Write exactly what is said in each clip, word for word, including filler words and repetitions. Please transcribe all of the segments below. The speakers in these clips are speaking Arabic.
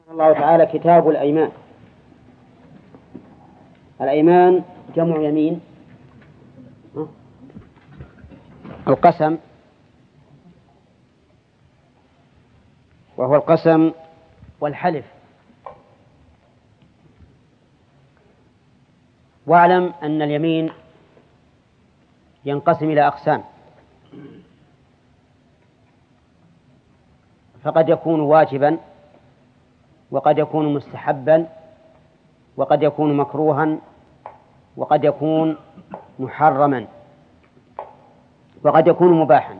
الله تعالى كتاب الأيمان. الأيمان جمع يمين. القسم وهو القسم والحلف. واعلم أن اليمين ينقسم إلى أقسام، فقد يكون واجبا، وقد يكون مستحبا، وقد يكون مكروها، وقد يكون محرما، وقد يكون مباحا.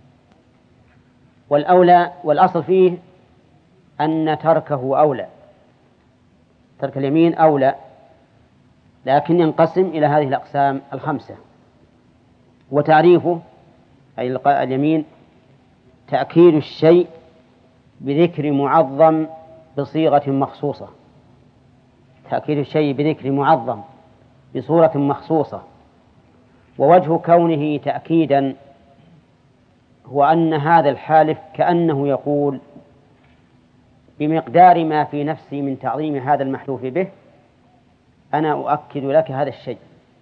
والأولى والأصل فيه أن تركه أولى، ترك اليمين أولى، لكن ينقسم إلى هذه الأقسام الخمسة. وتعريفه أي اليمين تأكيد الشيء بذكر معظم بصيغة مخصوصة، تأكيد الشيء بذكر معظم بصورة مخصوصة. ووجه كونه تأكيدا هو أن هذا الحالف كأنه يقول بمقدار ما في نفسي من تعظيم هذا المحلوف به أنا أؤكد لك هذا الشيء.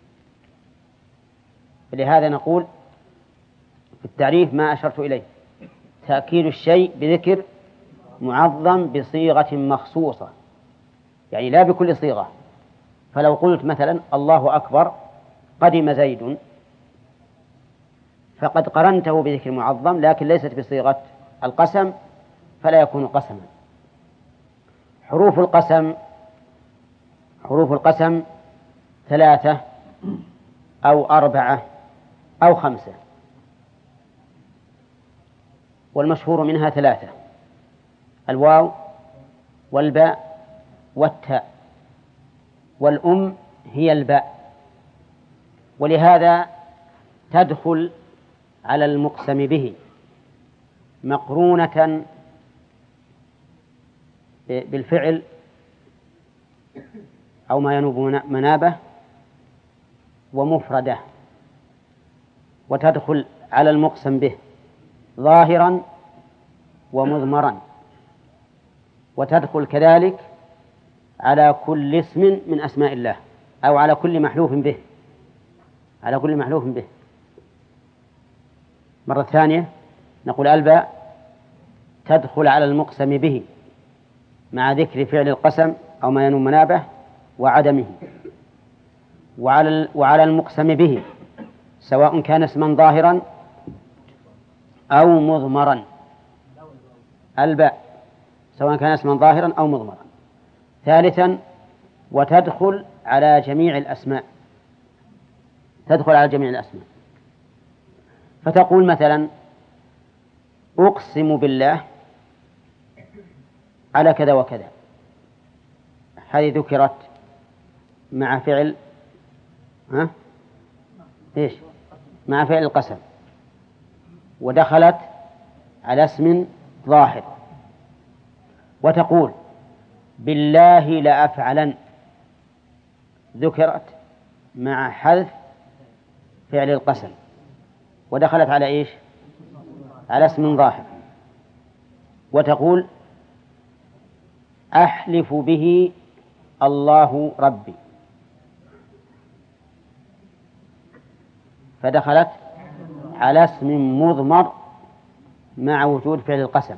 فلهذا نقول في التعريف ما أشرت إليه، تأكيد الشيء بذكر معظم بصيغة مخصوصة، يعني لا بكل صيغة. فلو قلت مثلا الله أكبر قدم زيد، فقد قرنته بذكر معظم لكن ليست بصيغة القسم، فلا يكون قسما. حروف القسم حروف القسم ثلاثة أو أربعة أو خمسة، والمشهور منها ثلاثة: الواو والباء والتاء، والأم هي الباء. ولهذا تدخل على المقسم به مقرونة بالفعل أو ما ينوب منابه ومفردة، وتدخل على المقسم به ظاهرا ومضمرا، وتدخل كذلك على كل اسم من أسماء الله أو على كل محلوف به على كل محلوف به. مرة ثانية نقول الباء تدخل على المقسم به مع ذكر فعل القسم أو ما ينوب منابه وعدمه، وعلى وعلى المقسم به سواء كان اسما ظاهرا أو مضمرا. الباء سواء كان اسما ظاهرا أو مضمرا. ثالثا وتدخل على جميع الأسماء، تدخل على جميع الأسماء. فتقول مثلا أقسم بالله على كذا وكذا، هذه ذكرت مع فعل ها؟ إيش؟ مع فعل القسم، ودخلت على اسم ظاهر. وتقول بالله لأفعلن، ذكرت مع حذف فعل القسم ودخلت على إيش؟ على اسم ظاهر. وتقول أحلف به الله ربي، فدخلت على اسم مضمر مع وجود فعل القسم.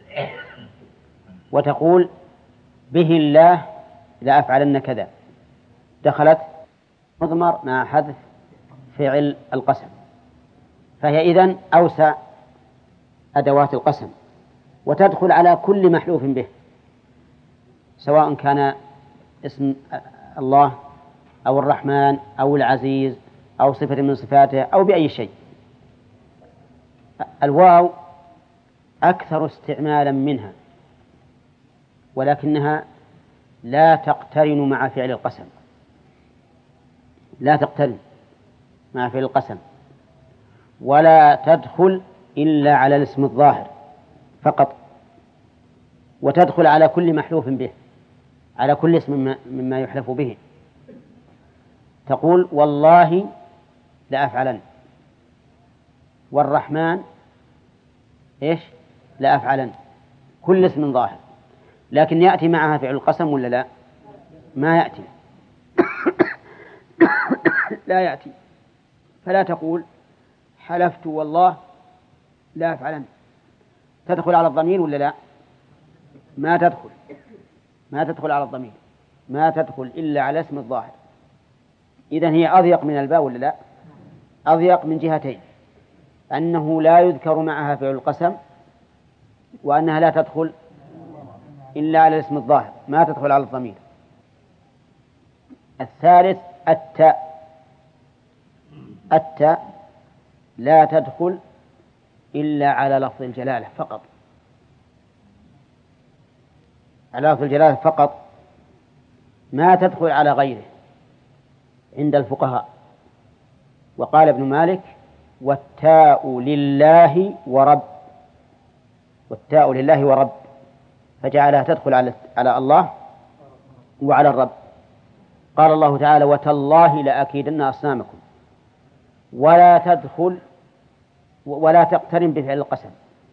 وتقول به الله لا أفعلن كذا، دخلت مضمر مع حذف فعل القسم. فهي إذن أوسع أدوات القسم، وتدخل على كل محلوف به سواء كان اسم الله أو الرحمن أو العزيز أو صفة من صفاته أو بأي شيء. الواو أكثر استعمالا منها، ولكنها لا تقترن مع فعل القسم، لا تقترن مع فعل القسم، ولا تدخل إلا على الاسم الظاهر فقط، وتدخل على كل محلوف به، على كل اسم مما يحلف به. تقول والله لأفعلن، والرحمن إيش؟ لأفعلن، كل اسم ظاهر. لكن يأتي معها فعل القسم ولا لا؟ ما يأتي. لا يأتي. فلا تقول حلفت والله لا أفعلن. تدخل على الضمير ولا لا؟ ما تدخل ما تدخل على الضمير، ما تدخل إلا على اسم الظاهر. إذن هي أضيق من الباء ولا لا؟ أضيق من جهتين: أنه لا يذكر معها فعل القسم، وأنها لا تدخل إلا على الاسم الظاهر، ما تدخل على الضمير. الثالث التاء. التاء لا تدخل إلا على لفظ الجلالة فقط، على لفظ الجلالة فقط، ما تدخل على غيره عند الفقهاء. وقال ابن مالك: والتاء لله ورب، والتاء لله ورب، فجعلها تدخل على على الله وعلى الرب. قال الله تعالى: وتالله لأكيدن أصنامكم. ولا تدخل ولا تقترن بفعل القسم.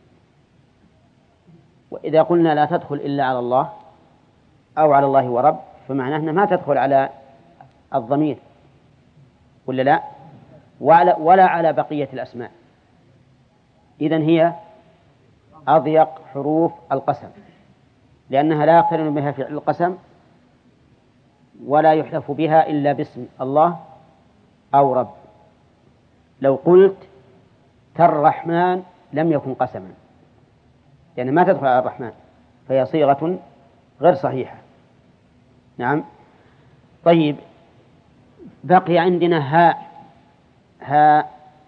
وإذا قلنا لا تدخل إلا على الله أو على الله ورب، فمعناه أنها ما تدخل على الضمير ولا لا، ولا على بقية الأسماء. إذن هي أضيق حروف القسم، لأنها لا يقترن بها فعل القسم، ولا يحلف بها إلا باسم الله أو رب. لو قلت كالرحمن لم يكن قسما، لأن يعني ما تدخل على الرحمن، فهي صيغة غير صحيحة. نعم. طيب، بقي عندنا هاء. هاء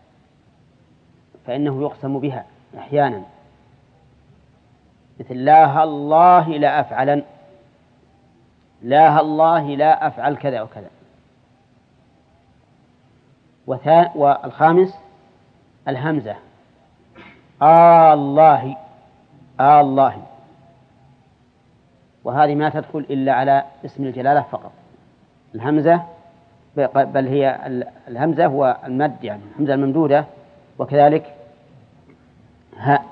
فإنه يقسم بها أحيانا، مثل لا الله لا أفعلن، لا الله لا أفعل كذا وكذا. والخامس الهمزة، آه الله، آه الله، وهذه ما تدخل إلا على اسم الجلالة فقط. الهمزة بل هي الهمزة هو المد، يعني الهمزة الممدودة، وكذلك هاء.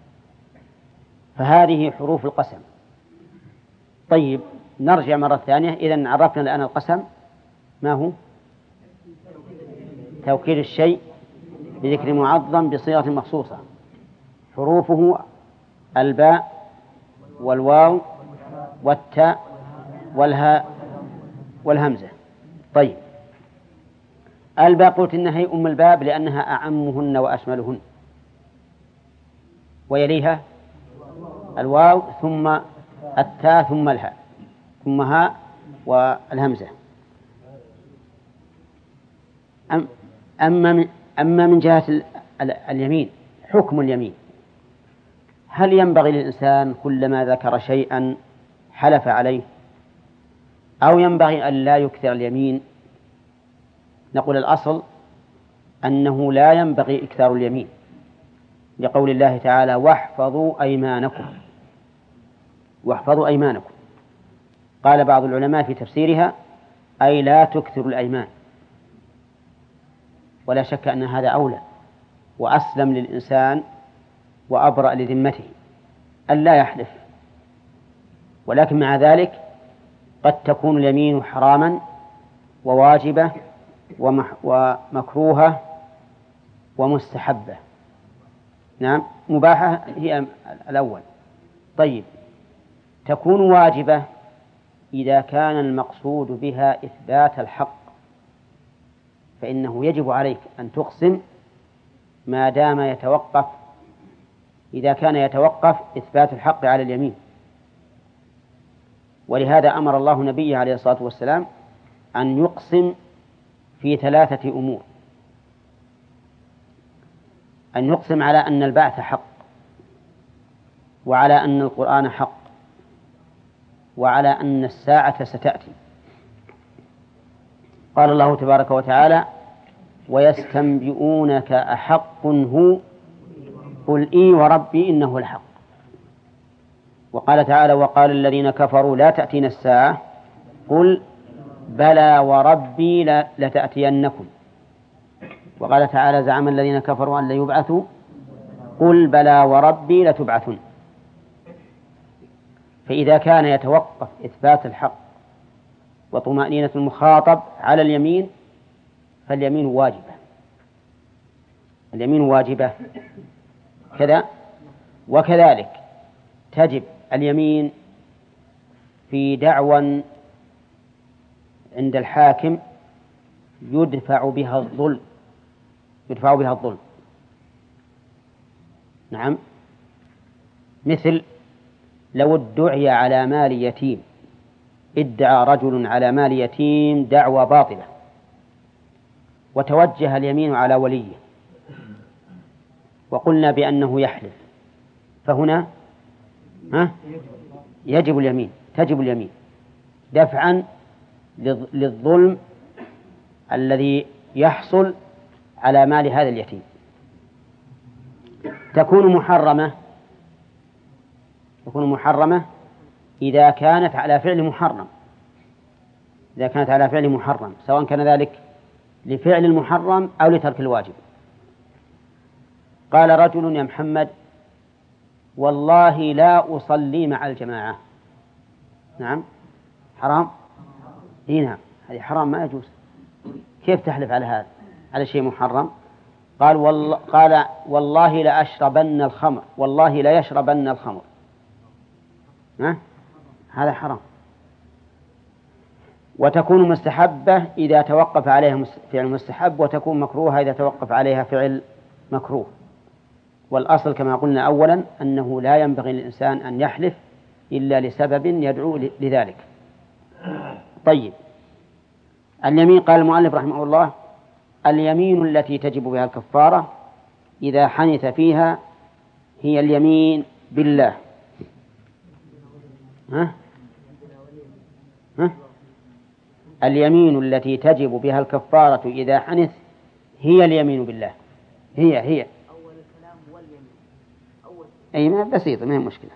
فهذه حروف القسم. طيب، نرجع مرة ثانية. إذن عرفنا الآن القسم ما هو: توكيد الشيء بذكر معظم بصيغة مخصوصة، حروفه الباء والواو والتاء والهاء والهمزة. طيب، الباء قلت إنها هي أم الباب لأنها أعمهن وأشملهن، ويليها الواو ثم التاء ثم الهاء ثم هاء والهمزة. أما من أما من جهة اليمين، حكم اليمين: هل ينبغي للإنسان كلما ذكر شيئا حلف عليه، أو ينبغي أن لا يكثر اليمين؟ نقول الأصل أنه لا ينبغي إكثار اليمين، لقول الله تعالى: واحفظوا أيمانكم. واحفظوا أيمانكم. قال بعض العلماء في تفسيرها: أي لا تكثر الأيمان. ولا شك أن هذا أولى وأسلم للإنسان وأبرأ لذمته أن لا يحلف. ولكن مع ذلك قد تكون اليمين حراما وواجبة ومكروهة ومستحبة. نعم، مباحة هي الأول. طيب، تكون واجبة إذا كان المقصود بها إثبات الحق، فإنه يجب عليك أن تقسم ما دام يتوقف إذا كان يتوقف إثبات الحق على اليمين. ولهذا أمر الله نبيه عليه الصلاة والسلام أن يقسم في ثلاثة أمور: أن يقسم على أن البعث حق، وعلى أن القرآن حق، وعلى أن الساعة ستأتي. قال الله تبارك وتعالى: ويستنبئونك أحق هو قل إي وربي إنه الحق. وقال تعالى: وقال الذين كفروا لا تأتينا الساعة قل بلى وربي لتأتينكم. وقال تعالى: زعم الذين كفروا أن لا يبعثوا قل بلى وربي لتبعثن. فإذا كان يتوقف إثبات الحق وطمأنينة المخاطب على اليمين فاليمين واجبة، اليمين واجبة كذا. وكذلك تجب اليمين في دعوى عند الحاكم يدفع بها الظلم، يدفع بها الظلم. نعم، مثل لو ادعي على مال يتيم، ادعى رجل على مال يتيم دعوى باطلة وتوجه اليمين على وليه وقلنا بأنه يحلف، فهنا ها يجب اليمين، تجب اليمين دفعا للظلم الذي يحصل على مال هذا اليتيم. تكون محرمة، تكون محرمة إذا كانت على فعل محرم، إذا كانت على فعل محرم سواء كان ذلك لفعل المحرم أو لترك الواجب. قال رجل يا محمد والله لا أصلي مع الجماعة. نعم حرام، إيه نعم هذه حرام ما يجوز. كيف تحلف على هذا على شيء محرم؟ قال والله, قال والله لا أشربن الخمر، والله لا يشربن الخمر. ها؟ هذا حرام. وتكون مستحبة إذا توقف عليها فعل مستحب، وتكون مكروهة إذا توقف عليها فعل مكروه. والأصل كما قلنا أولا أنه لا ينبغي للإنسان أن يحلف إلا لسبب يدعو لذلك. طيب، اليمين قال المؤلف رحمه الله اليمين التي تجب بها الكفارة إذا حنث فيها هي اليمين بالله. ها؟ ها؟ اليمين التي تجب بها الكفارة إذا حنث هي اليمين بالله. هي هي أول الكلام واليمين أول أي ما بسيطة ما هي مشكلة.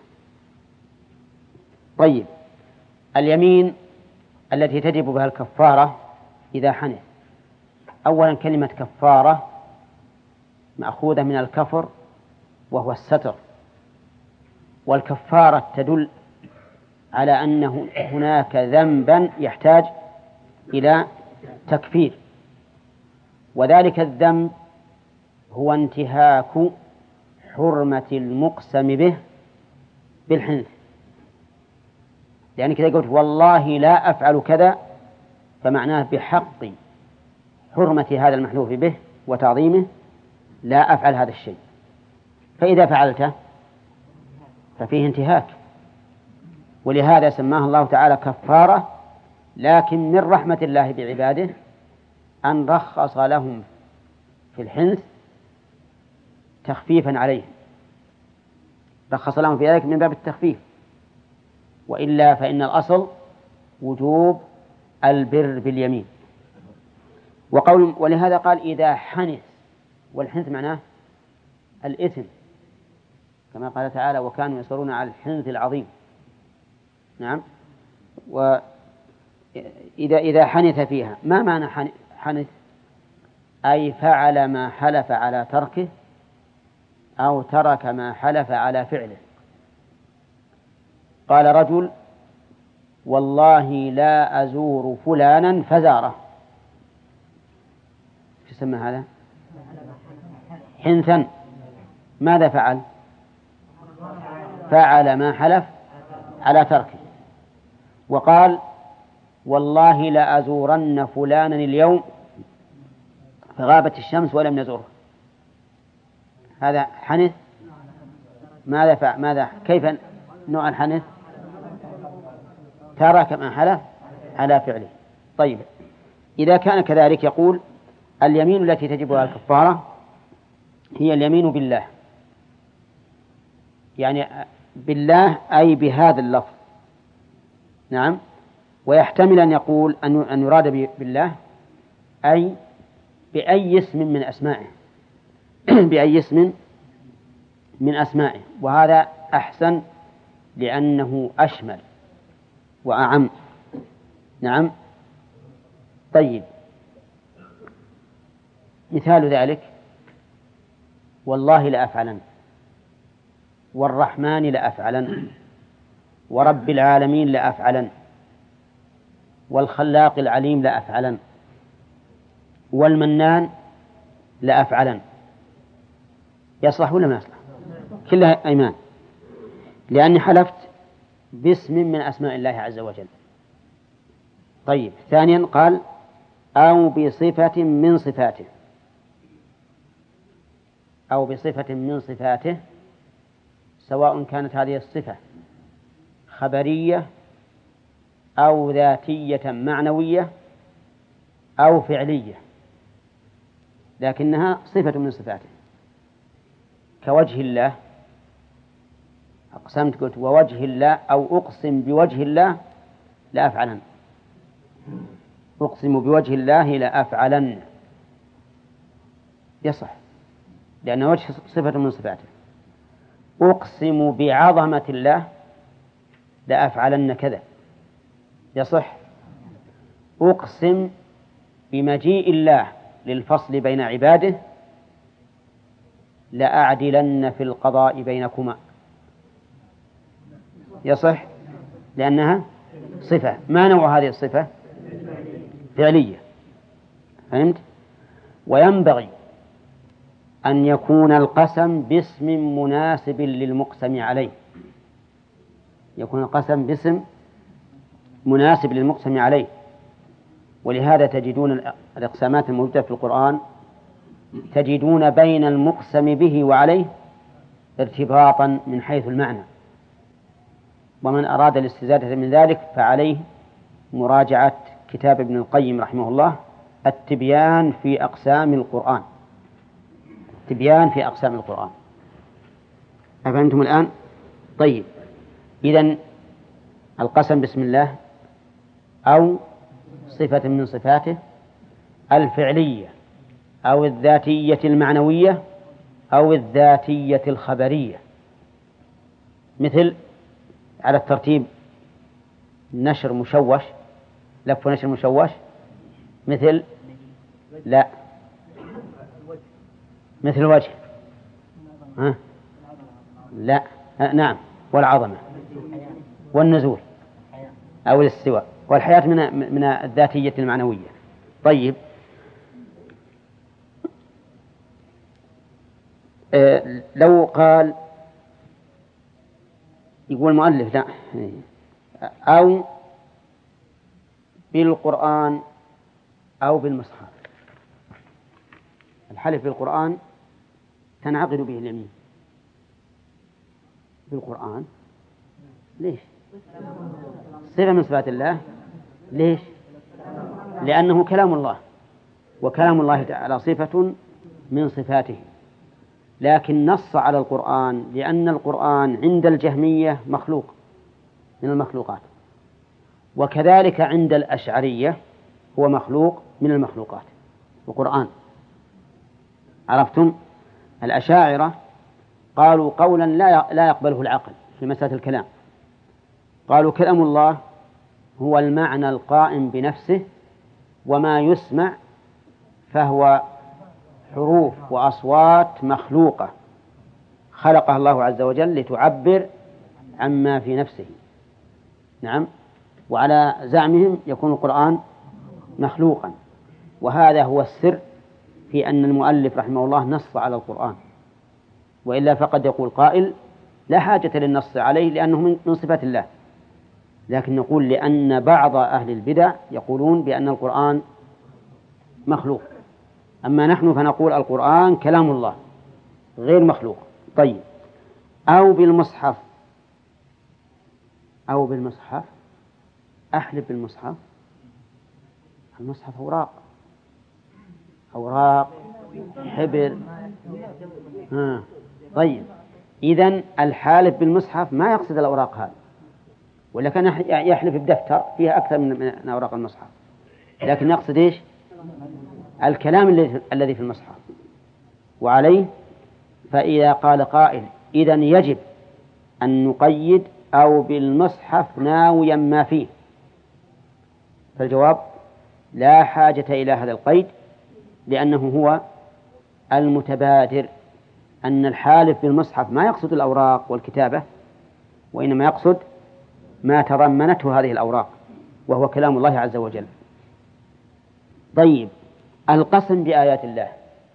طيب، اليمين التي تجب بها الكفارة إذا حنث، أولا كلمة كفارة مأخوذة من الكفر وهو الستر، والكفارة تدل على أنه هناك ذنبا يحتاج إلى تكفير، وذلك الذنب هو انتهاك حرمة المقسم به بالحنث. يعني كذا قلت والله لا أفعل كذا، فمعناه بحق حرمة هذا المحلوف به وتعظيمه لا أفعل هذا الشيء، فإذا فعلته ففيه انتهاك، ولهذا سماه الله تعالى كفارة. لكن من رحمة الله بعباده أن رخص لهم في الحنث تخفيفا عليهم، رخص لهم في ذلك من باب التخفيف، وإلا فإن الأصل وجوب البر باليمين. وقول ولهذا قال إذا حنث، والحنث معناه الإثم، كما قال تعالى وكانوا يصرون على الحنث العظيم. نعم. وإذا إذا حنث فيها، ما معنى حنث؟ أي فعل ما حلف على تركه أو ترك ما حلف على فعله. قال رجل والله لا أزور فلانا فزاره، شو يسمى هذا؟ حنثا. ماذا فعل؟ فعل ما حلف على تركه. وقال والله لا أزورن فلانا اليوم فغابت الشمس ولم نزوره، هذا حنث. ماذا فعل؟ ماذا كيف نوع الحنث؟ ترك ما حلف على فعله. طيب، إذا كان كذلك يقول اليمين التي تجبها الكفارة هي اليمين بالله، يعني بالله أي بهذا اللفظ. نعم. ويحتمل أن يقول أن يراد بالله أي بأي اسم من أسمائه بأي اسم من أسمائه، وهذا أحسن لأنه أشمل وأعم. نعم. طيب، مثال ذلك والله لأفعلن، والرحمن لأفعلن، ورب العالمين لأفعلن، والخلاق العليم لأفعلن، والمنان لأفعلن. يصلح ولا ما يصلح؟ كلها أيمان، لأني حلفت باسم من أسماء الله عز وجل. طيب، ثانيا قال أو بصفة من صفاته، أو بصفة من صفاته، سواء كانت هذه الصفة خبرية أو ذاتية معنوية أو فعلية، لكنها صفة من صفاته. كوجه الله، أقسمت قلت ووجه الله، أو أقسم بوجه الله لأفعلن، أقسم بوجه الله لأفعلن، يصح لأن وجه صفة من صفاته. أقسم بعظمة الله لأفعلن كذا، يصح. أقسم بمجيء الله للفصل بين عباده لأعدلن في القضاء بينكما، يصح لأنها صفة. ما نوع هذه الصفة؟ فعلية، فهمت؟ وينبغي أن يكون القسم باسم مناسب للمقسم عليه، يكون القسم باسم مناسب للمقسم عليه. ولهذا تجدون الإقسامات الموجودة في القرآن تجدون بين المقسم به وعليه ارتباطا من حيث المعنى، ومن أراد الاستزادة من ذلك فعليه مراجعة كتاب ابن القيم رحمه الله التبيان في أقسام القرآن، التبيان في أقسام القرآن. أفهمتم الآن؟ طيب، إذن القسم بسم الله أو صفة من صفاته الفعلية أو الذاتية المعنوية أو الذاتية الخبرية، مثل على الترتيب نشر مشوش، لف نشر مشوش، مثل لا مثل الوجه، ها؟ لا آه نعم، والعظمة والنزول أو الاستواء، والحياة من من الذاتية المعنوية. طيب، آه لو قال، يقول المؤلف لا، أو بالقرآن أو بالمصحف. الحلف بالقرآن تنعقد به اليمين. بالقرآن ليش؟ صفة من صفات الله. ليش؟ لأنه كلام الله، وكلام الله تعالى صفة من صفاته، لكن نص على القرآن لأن القرآن عند الجهمية مخلوق من المخلوقات، وكذلك عند الأشعرية هو مخلوق من المخلوقات القرآن. عرفتم؟ الأشاعرة قالوا قولا لا لا يقبله العقل في مسألة الكلام، قالوا كلام الله هو المعنى القائم بنفسه، وما يسمع فهو حروف وأصوات مخلوقة خلقها الله عز وجل لتعبر عما في نفسه. نعم، وعلى زعمهم يكون القرآن مخلوقا، وهذا هو السر في أن المؤلف رحمه الله نص على القرآن، وإلا فقد يقول قائل لا حاجة للنص عليه لأنه من صفات الله، لكن نقول لأن بعض أهل البدع يقولون بأن القرآن مخلوق، أما نحن فنقول القرآن كلام الله غير مخلوق. طيب، أو بالمصحف، أو بالمصحف، أحلف بالمصحف. المصحف أوراق، أوراق حبر. ها. طيب، إذن الحالف بالمصحف ما يقصد الأوراق هذه، ولا كان يحلف بدفتر فيها أكثر من أوراق المصحف، لكن يقصد إيش؟ الكلام الذي في المصحف. وعليه فإذا قال قائل إذن يجب أن نقيد أو بالمصحف ناويا ما فيه، فالجواب لا حاجة إلى هذا القيد، لأنه هو المتبادر أن الحالف بالمصحف ما يقصد الأوراق والكتابة، وإنما يقصد ما تضمنته هذه الأوراق، وهو كلام الله عز وجل. طيب، القسم بآيات الله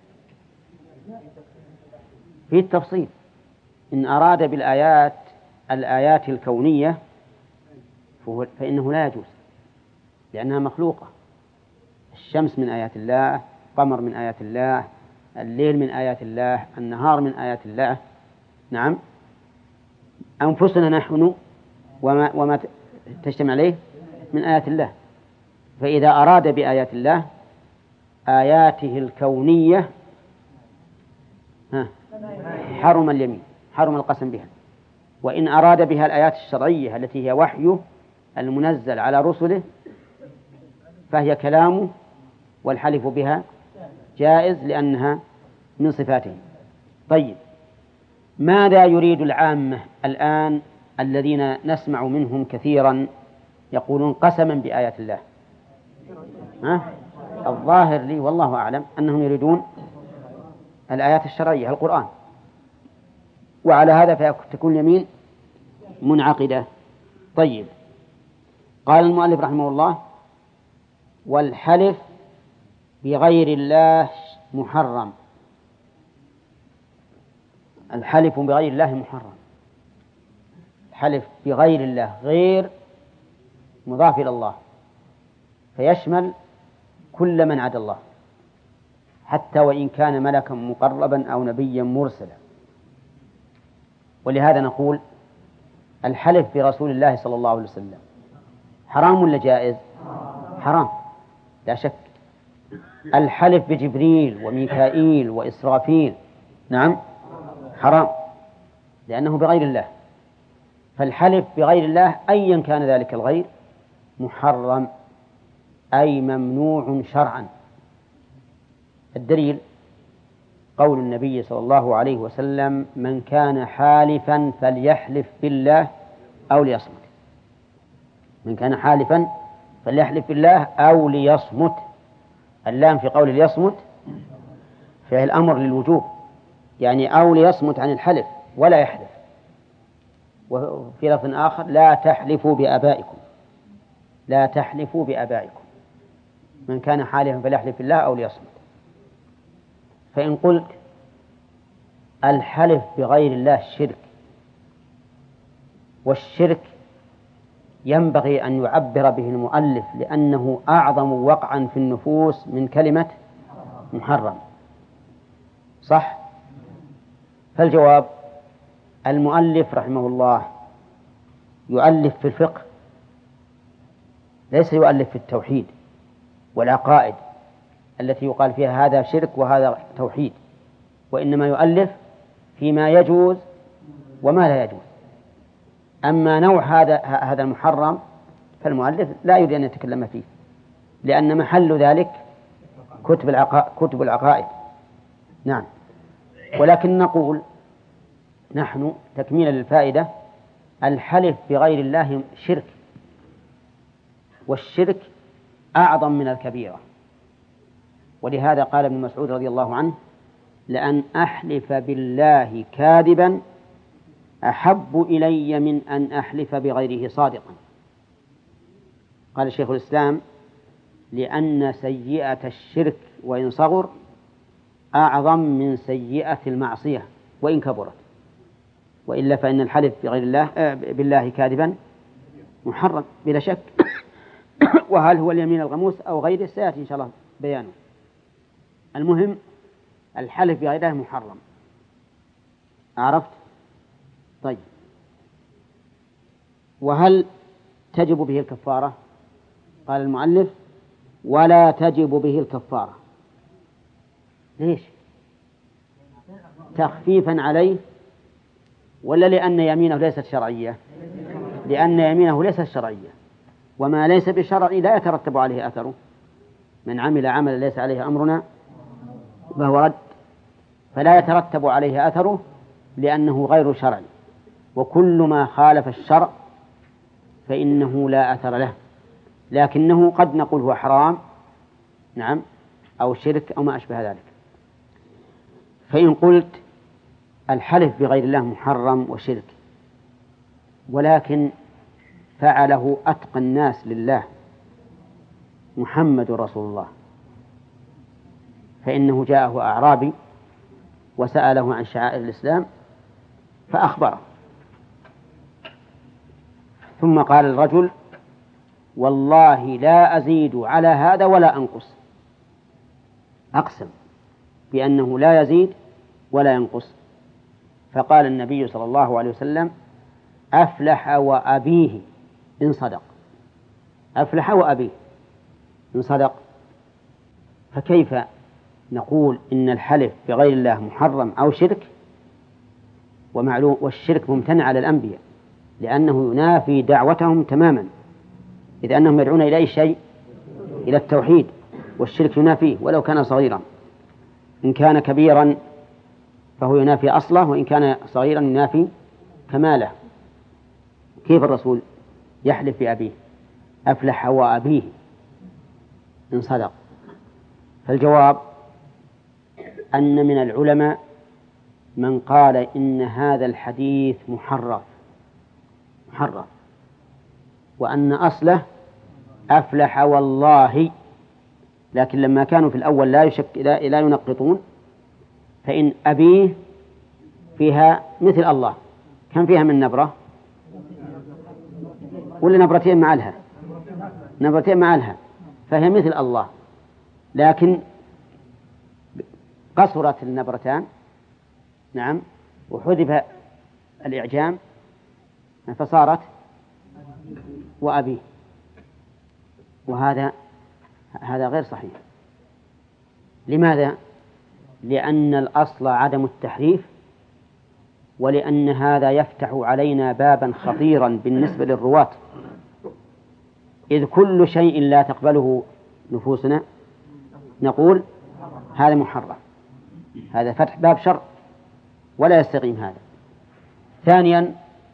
في التفصيل. إن أراد بالآيات الآيات الكونية فإنه لا يجوز، لأنها مخلوقة. الشمس من آيات الله، القمر من آيات الله، الليل من آيات الله، النهار من آيات الله. نعم، أنفسنا نحن وما, وما تجتمع عليه من آيات الله. فإذا أراد بآيات الله آياته الكونية حرم اليمين، حرم القسم بها. وإن أراد بها الآيات الشرعية التي هي وحيه المنزل على رسله فهي كلامه، والحلف بها جائز لأنها من صفاته. طيب، ماذا يريد العامة الآن الذين نسمع منهم كثيرا يقولون قسما بآيات الله؟ ها؟ الظاهر لي والله أعلم أنهم يريدون الآيات الشرعية، القرآن، وعلى هذا فتكون يمين منعقدة. طيب، قال المؤلف رحمه الله: والحلف بغير الله محرم. الحلف بغير الله محرم. الحلف بغير الله غير مضاف إلى الله، فيشمل كل من عدا الله، حتى وإن كان ملكا مقربا أو نبيا مرسلا. ولهذا نقول الحلف برسول الله صلى الله عليه وسلم حرام ولا جائز؟ حرام لا شك. الحلف بجبريل وميكائيل وإسرافيل نعم حرام، لأنه بغير الله. فالحلف بغير الله أيا كان ذلك الغير محرم، أي ممنوع شرعا. الدليل قول النبي صلى الله عليه وسلم: من كان حالفا فليحلف بالله أو ليصمت. من كان حالفا فليحلف بالله أو ليصمت. اللام في قول ليصمت فيه الأمر للوجوب، يعني أو ليصمت عن الحلف ولا يحلف. وفي لفظ آخر: لا تحلفوا بآبائكم، لا تحلفوا بآبائكم. من كان حالفا فليحلف بالله أو ليصمت. فإن قلت الحلف بغير الله شرك، والشرك ينبغي أن يعبر به المؤلف لأنه أعظم وقعا في النفوس من كلمة محرم، صح؟ فالجواب: المؤلف رحمه الله يؤلف في الفقه، ليس يؤلف في التوحيد والعقائد التي يقال فيها هذا شرك وهذا توحيد، وإنما يؤلف فيما يجوز وما لا يجوز. أما نوع هذا هذا المحرم فالمؤلف لا يريد أن يتكلم فيه، لأن محل ذلك كتب العقائد, كتب العقائد. نعم. ولكن نقول نحن تكميلا للفائدة: الحلف بغير الله شرك، والشرك أعظم من الكبيرة. ولهذا قال ابن مسعود رضي الله عنه: لأن أحلف بالله كاذبا أحب إلي من أن أحلف بغيره صادقا. قال شيخ الإسلام: لأن سيئة الشرك وإن صغر أعظم من سيئة المعصية وإن كبرت، وإلا فإن الحلف بغير الله آه بالله كاذبا محرم بلا شك. وهل هو اليمين الغموس أو غيره سيأتي إن شاء الله بيانه. المهم الحلف بغير الله محرم. عرفت؟ طيب، وهل تجب به الكفارة؟ قال المؤلف: ولا تجب به الكفارة. ليش؟ تخفيفا عليه ولا لأن يمينه ليست شرعية؟ لأن يمينه ليست شرعية، وما ليس بشرعي لا يترتب عليه أثره. من عمل عملا ليس عليه أمرنا فهو رد، فلا يترتب عليه أثره لأنه غير شرعي. وكل ما خالف الشرع فإنه لا أثر له، لكنه قد نقول هو حرام نعم أو شرك أو ما أشبه ذلك. فإن قلت الحلف بغير الله محرم وشرك، ولكن فعله أتقى الناس لله محمد رسول الله، فإنه جاءه أعرابي وسأله عن شعائر الإسلام فأخبره، ثم قال الرجل: والله لا أزيد على هذا ولا أنقص، أقسم بأنه لا يزيد ولا ينقص. فقال النبي صلى الله عليه وسلم: أفلح وأبيه إن صدق. أفلح وأبيه إن صدق. فكيف نقول إن الحلف بغير الله محرم أو شرك، ومعلوم والشرك ممتنع على الأنبياء لأنه ينافي دعوتهم تماما، إذ أنهم يدعون إلى أي شيء؟ إلى التوحيد، والشرك ينافيه ولو كان صغيرا، إن كان كبيرا فهو ينافي أصله، وإن كان صغيرا ينافي كماله. كيف الرسول يحلف بأبيه؟ أفلح وأبيه إن صدق. فالجواب أن من العلماء من قال إن هذا الحديث محرف محرف وأن أصله أفلح والله، لكن لما كانوا في الأول لا يشك لا, لا ينقطون، فإن أبيه فيها مثل الله، كم فيها من نبرة؟ ولا نبرتين مع لها؟ نبرتين مع لها، فهي مثل الله، لكن قصرت النبرتان، نعم، وحذف الإعجام فصارت وأبيه، وهذا هذا غير صحيح. لماذا؟ لأن الأصل عدم التحريف، ولأن هذا يفتح علينا بابا خطيرا بالنسبة للرواة، إذ كل شيء لا تقبله نفوسنا نقول هذا محرم، هذا فتح باب شر ولا يستقيم هذا. ثانيا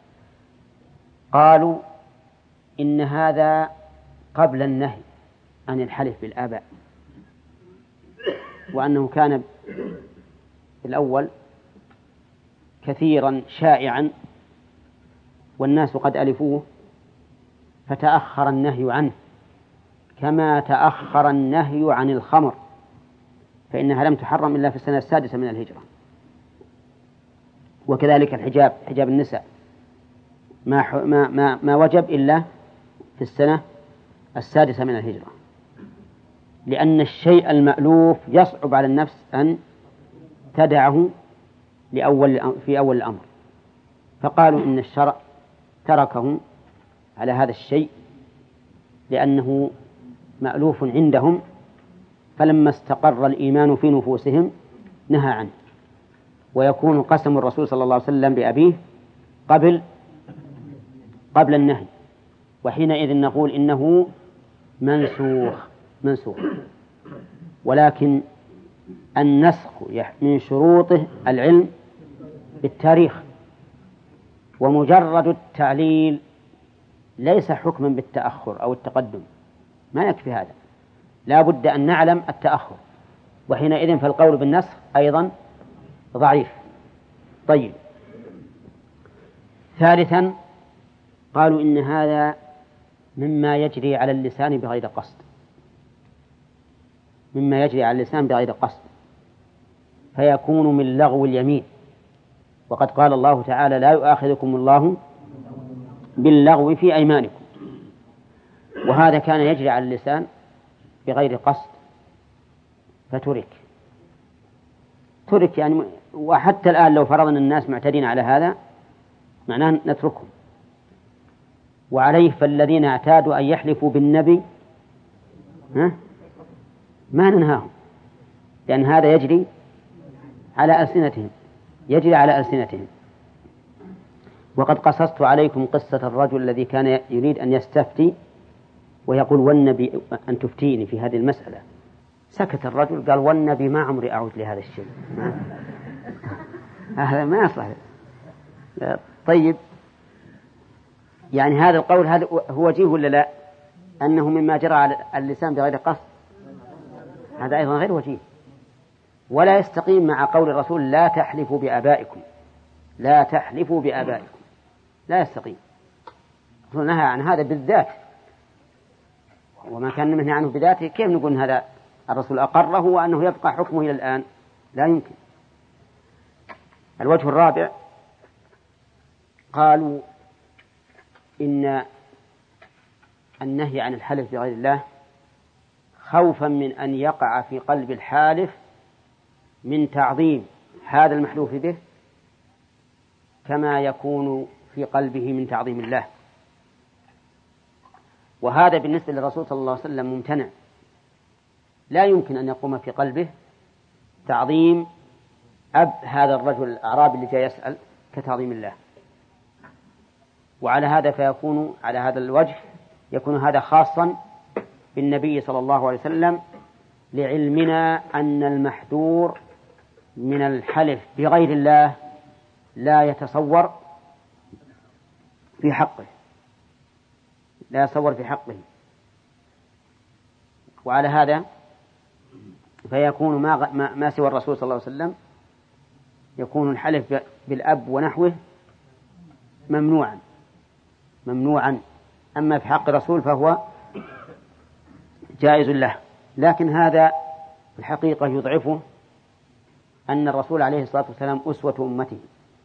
قالوا إن هذا قبل النهي عن الحلف بالآباء، وأنه كان في الأول كثيرا شائعا والناس قد ألفوه، فتأخر النهي عنه كما تأخر النهي عن الخمر، فإنها لم تحرم إلا في السنة السادسة من الهجرة. وكذلك الحجاب، حجاب النساء ما ما ما, ما وجب إلا في السنة السادسة من الهجرة، لأن الشيء المألوف يصعب على النفس أن تدعه لأول في أول الأمر، فقالوا إن الشرع تركهم على هذا الشيء لأنه مألوف عندهم، فلما استقر الإيمان في نفوسهم نهى عنه، ويكون قسم الرسول صلى الله عليه وسلم بأبيه قبل قبل النهي، وحينئذ نقول إنه منسوخ منسوخ. ولكن النسخ من شروطه العلم بالتاريخ، ومجرد التعليل ليس حكما بالتأخر أو التقدم، ما يكفي هذا، لا بد أن نعلم التأخر، وحينئذ فالقول بالنسخ أيضا ضعيف. طيب، ثالثا قالوا إن هذا مما يجري على اللسان بغير قصد، مما يجري على اللسان بغير قصد، فيكون من لغو اليمين، وقد قال الله تعالى: لا يؤاخذكم الله باللغو في أيمانكم. وهذا كان يجري على اللسان بغير قصد فترك ترك يعني، وحتى الآن لو فرضنا الناس معتدين على هذا معناه نتركهم. وعليه فالذين اعتادوا أن يحلفوا بالنبي ها ما ننهاهم، لأن هذا يجري على ألسنتهم يجري على ألسنتهم. وقد قصصت عليكم قصة الرجل الذي كان يريد أن يستفتي ويقول: والنبي أن تفتيني في هذه المسألة. سكت الرجل قال: والنبي ما عمري أعود لهذا الشيء. هذا ما يصلح. طيب، يعني هذا القول هذا هو وجيه ولا لا؟ أنه مما جرى على اللسان بغير قصد، هذا أيضا غير وجيه، ولا يستقيم مع قول الرسول: لا تحلفوا بآبائكم لا تحلفوا بآبائكم لا يستقيم. الرسول نهى عن هذا بالذات، وما كان منهي عنه بذاته كيف نقول هذا الرسول أقره وأنه يبقى حكمه إلى الآن؟ لا يمكن. الوجه الرابع قالوا إن النهي عن الحلف بغير الله خوفا من أن يقع في قلب الحالف من تعظيم هذا المحلوف به كما يكون في قلبه من تعظيم الله، وهذا بالنسبة للرسول صلى الله عليه وسلم ممتنع. لا يمكن أن يقوم في قلبه تعظيم أب هذا الرجل الأعرابي اللي جاء يسأل كتعظيم الله. وعلى هذا فيكون على هذا الوجه يكون هذا خاصا بالنبي صلى الله عليه وسلم، لعلمنا أن المحذور من الحلف بغير الله لا يتصور في حقه لا يتصور في حقه وعلى هذا فيكون ما, ما سوى الرسول صلى الله عليه وسلم يكون الحلف بالأب ونحوه ممنوعا ممنوعا أما في حق الرسول فهو جائز له. لكن هذا في الحقيقة يضعفه أن الرسول عليه الصلاة والسلام أسوة أمته،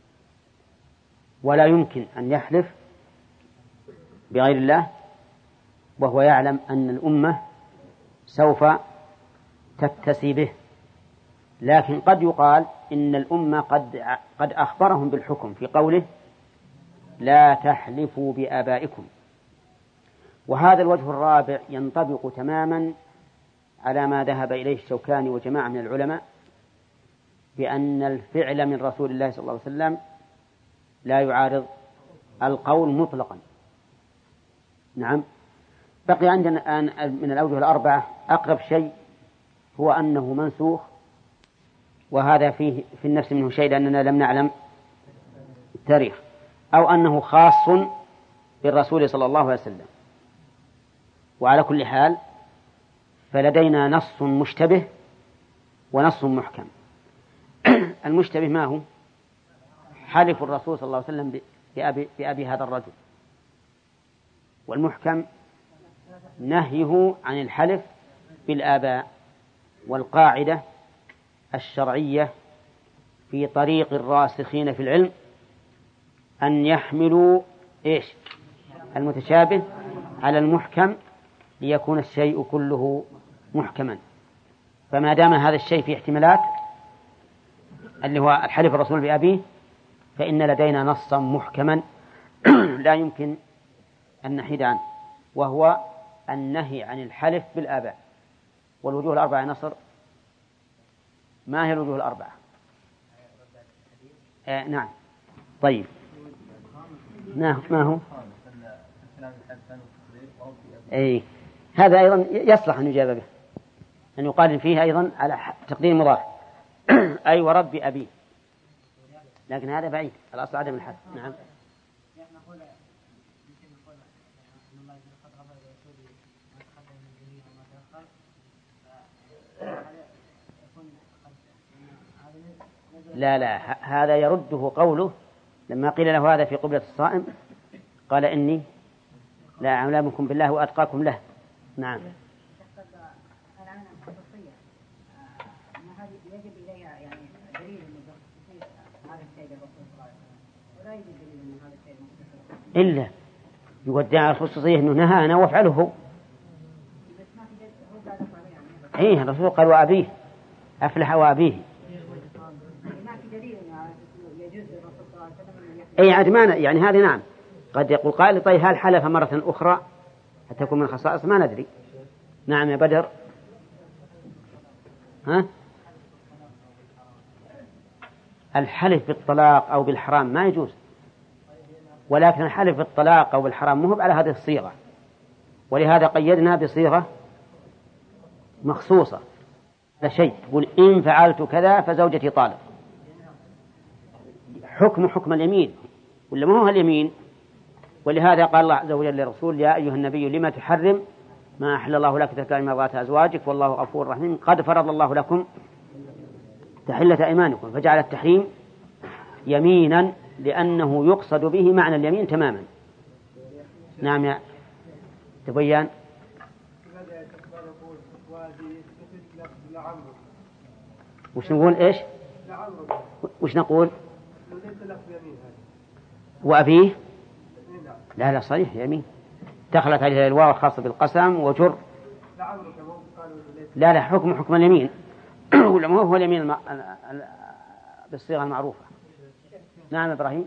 ولا يمكن أن يحلف بغير الله وهو يعلم أن الأمة سوف تتسي به. لكن قد يقال إن الأمة قد قد أخبرهم بالحكم في قوله لا تحلفوا بآبائكم. وهذا الوجه الرابع ينطبق تماما على ما ذهب إليه الشوكاني وجماعة من العلماء بأن الفعل من رسول الله صلى الله عليه وسلم لا يعارض القول مطلقا. نعم. بقي عندنا الآن من الأوجه الأربعة أقرب شيء هو أنه منسوخ، وهذا فيه في النفس منه شيء لأننا لم نعلم التاريخ، أو أنه خاص بالرسول صلى الله عليه وسلم. وعلى كل حال فلدينا نص مشتبه ونص محكم. المشتبه ما هو؟ حلف الرسول صلى الله عليه وسلم بأبي, بأبي هذا الرجل، والمحكم نهيه عن الحلف بالآباء. والقاعدة الشرعية في طريق الراسخين في العلم أن يحملوا إيش المتشابه على المحكم ليكون الشيء كله محكما. فما دام هذا الشيء في احتمالات اللي هو الحلف الرسول بأبيه فإن لدينا نصا محكما لا يمكن أن نحيد عنه، وهو النهي عن الحلف بالآباء. والوجوه الأربعة نصر، ما هي الوجوه الأربعة؟ آه نعم. طيب ما هو؟ أي هذا أيضا يصلح أن يجاب به، أن يقال فيه أيضا على تقدير مضاف أي ورب أبيه، لكن هذا بعيد، الأصل عدم الحد. نعم. لا لا هذا يرده قوله لما قيل له هذا في قبلة الصائم قال إني لا أعلمكم بالله وأتقاكم له. نعم. إلا يودع الخصوصية أنه نهى أنا وافعله. إيه الرسول قال وأبيه أفلح وأبيه. أي عاد ما يعني هذه نعم قد يقول قائل طيب هل حلف مرة أخرى حتى تكون من الخصائص ما ندري. نعم يا بدر. ها الحلف بالطلاق أو بالحرام ما يجوز، ولكن الحلف بالطلاق أو بالحرام مهب على هذه الصيغة، ولهذا قيدنا بصيغة مخصوصة. لا شيء تقول إن فعلت كذا فزوجتي طالق، حكم حكم اليمين ولا ما هو اليمين. ولهذا قال الله عز وجل للرسول يا أيها النبي لما تحرم ما أحل الله لك تركان مرضات أزواجك والله غفور رحيم قد فرض الله لكم تحلة أيمانكم. فجعل التحريم يمينا لأنه يقصد به معنى اليمين تماما. نعم يا تبين. وش نقول إيش؟ وش نقول؟ وأبيه؟ لا لا صحيح يمين، دخلت عليه الواو الخاصة بالقسم وجر. لا لا حكم حكم اليمين ولا ما هو اليمين الم... بالصيغة المعروفة. نعم إبراهيم.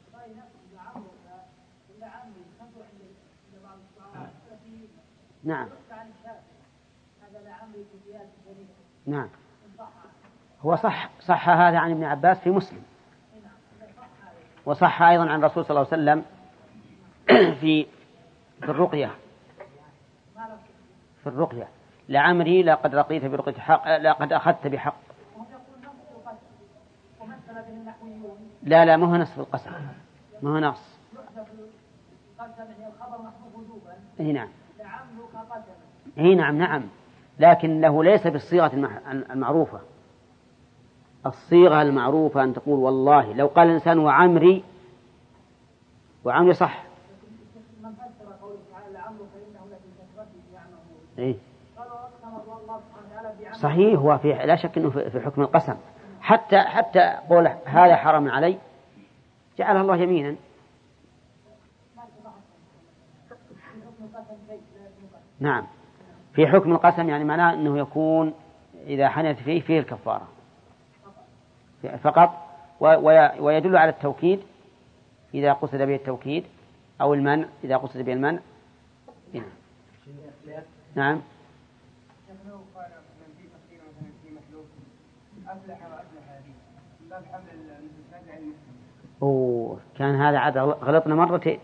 نعم نعم هو صح صح هذا عن ابن عباس في مسلم، وصح أيضا عن الرسول صلى الله عليه وسلم في في الرقية في الرقية لعمري لقد رقيت برقية حق لقد أخذت بحق. لا لا ما هو نصف القسم، ما هو نص. اي نعم اي نعم نعم لكنه ليس بالصيغة المعروفة. الصيغة المعروفة أن تقول والله، لو قال الإنسان وعمري وعمري صح. إيه؟ صحيح هو في لا شك أنه في حكم القسم، حتى حتى قول هذا حرام علي جعلها الله يمينا. نعم في حكم القسم يعني معناه أنه يكون إذا حنث فيه فيه الكفارة فقط، ويدل على التوكيد إذا قصد به التوكيد أو المنع إذا قصد به المنع. نعم أوه كان هذا عاد غلطنا مرتين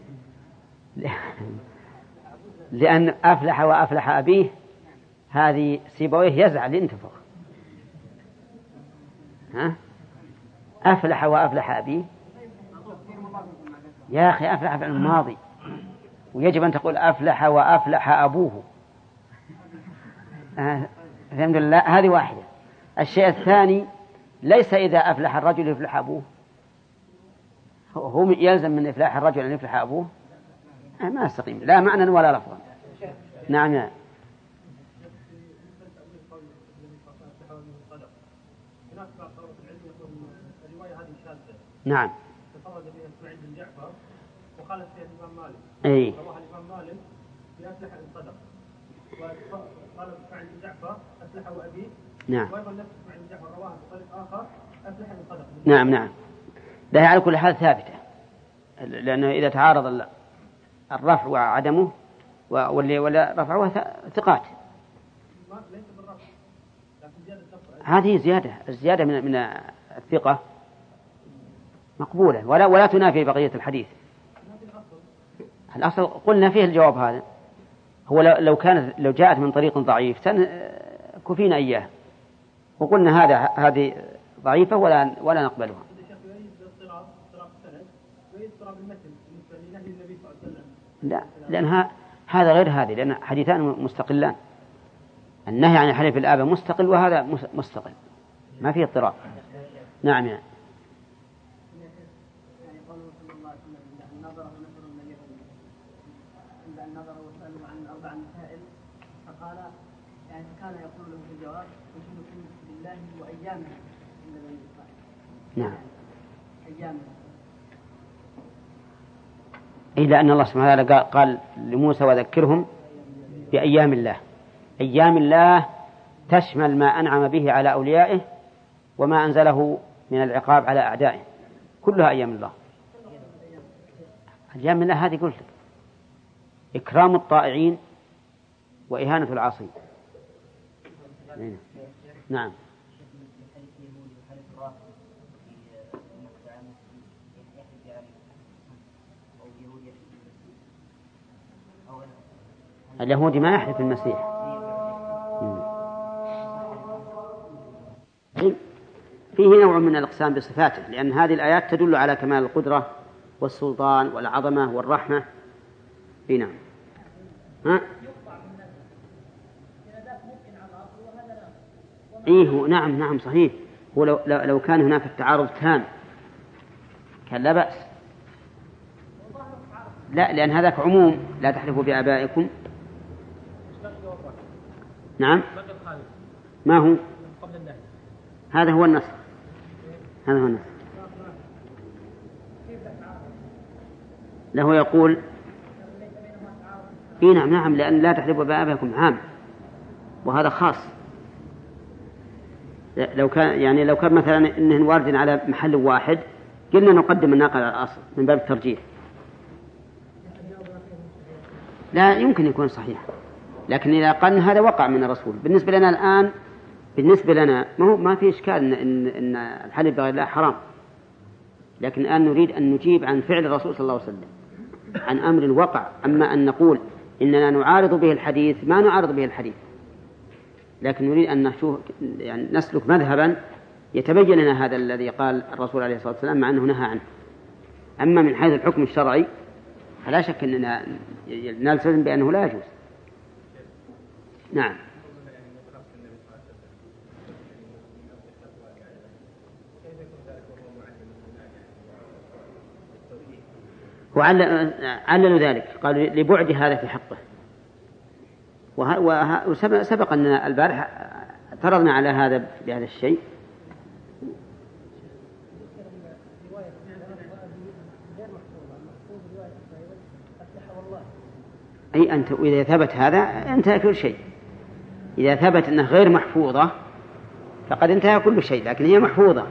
لأن أفلح وأفلح أبيه هذه سيبويه يزعل ينتفخ. ها أفلح وأفلح أبيه يا أخي أفلح في الماضي، ويجب أن تقول أفلح وأفلح أبوه. آه الحمد لله هذه واحدة. الشيء الثاني ليس إذا أفلح الرجل يفلح أبوه، هو يلزم من إفلاح الرجل أن يفلح أبوه. آه ما استقيم لا معنى ولا لفظا. نعم يا نعم تفرد بها اسماعيل بن جعفر وقالت فيها الإمام مالك. أي رواه الإمام مالك في أفلح إن صدق، وقال اسماعيل بن جعفر أفلح وأبيه. نعم وأيضا نفس اسماعيل بن جعفر رواه بطريق آخر أفلح إن صدق. نعم نعم ده على كل حال ثابتة، لأنه إذا تعارض الرفع وعدمه واللي ولا رفعه ثقات. ليس بالرفع لكن زيادة هذه زيادة الزيادة من من الثقة مقبولة ولا ولا تنافي بقية الحديث. الأصل قلنا فيه الجواب هذا، هو لو كانت لو جاءت من طريق ضعيف كفينا إياه وقلنا هذا هذه ضعيفة ولا ولا نقبلها. لا لأن هذا غير هذه، لأن حديثان مستقلان، النهي عن حلف الآباء مستقل وهذا مستقل ما فيه اضطراب. نعم يعني فقال يعني كان يقول له في الجواب أشهدكم بالله وأيامه عند بني إسرائيل. نعم أيامه. إلا أن الله سبحانه وتعالى قال لموسى وذكرهم بأيام الله. أيام الله تشمل ما أنعم به على أوليائه وما أنزله من العقاب على أعدائه، كلها أيام الله. أيام الله هذه قلت إكرام الطائعين وإهانة العاصين. نعم اليهودي ما يحلف المسيح. فيه نوع من الإقسام بصفاته، لأن هذه الآيات تدل على كمال القدرة والسلطان والعظمة والرحمة. نعم ها إيه نعم نعم صحيح. هو لو, لو كان هناك التعارض تام كان لا بأس. لا، لأن هذاك عموم لا تحلفوا بآبائكم. نعم، ما هو هذا هو النص، هذا هو النص. له يقول إيه نعم نعم، لأن لا تحلفوا بآبائكم عام، وهذا خاص. لو كان يعني لو كان مثلا إنه وارد على محل واحد قلنا نقدم الناقل على الأصل من باب الترجيح. لا يمكن يكون صحيح، لكن إذا قال هذا وقع من الرسول بالنسبة لنا الآن، بالنسبة لنا ما هو ما في إشكال إن إن الحلف بغير الله حرام، لكن الآن نريد أن نجيب عن فعل الرسول صلى الله عليه وسلم عن أمر وقع. أما أن نقول إننا نعارض به الحديث، ما نعارض به الحديث، لكن نريد أن نشوف يعني نسلك مذهبا يتبين لنا هذا الذي قال الرسول عليه الصلاة والسلام مع أنه نهى عنه. أما من حيث الحكم الشرعي فلا شك أننا نلتزم بأنه لا يجوز. نعم. وعللوا ذلك قالوا لبعد هذا في حقه. وسبق أن البارح اعترضنا على هذا بهذا الشيء. أي أنت إذا ثبت هذا انتهى كل شيء. إذا ثبت أنها غير محفوظة فقد انتهى كل شيء، لكن هي محفوظة.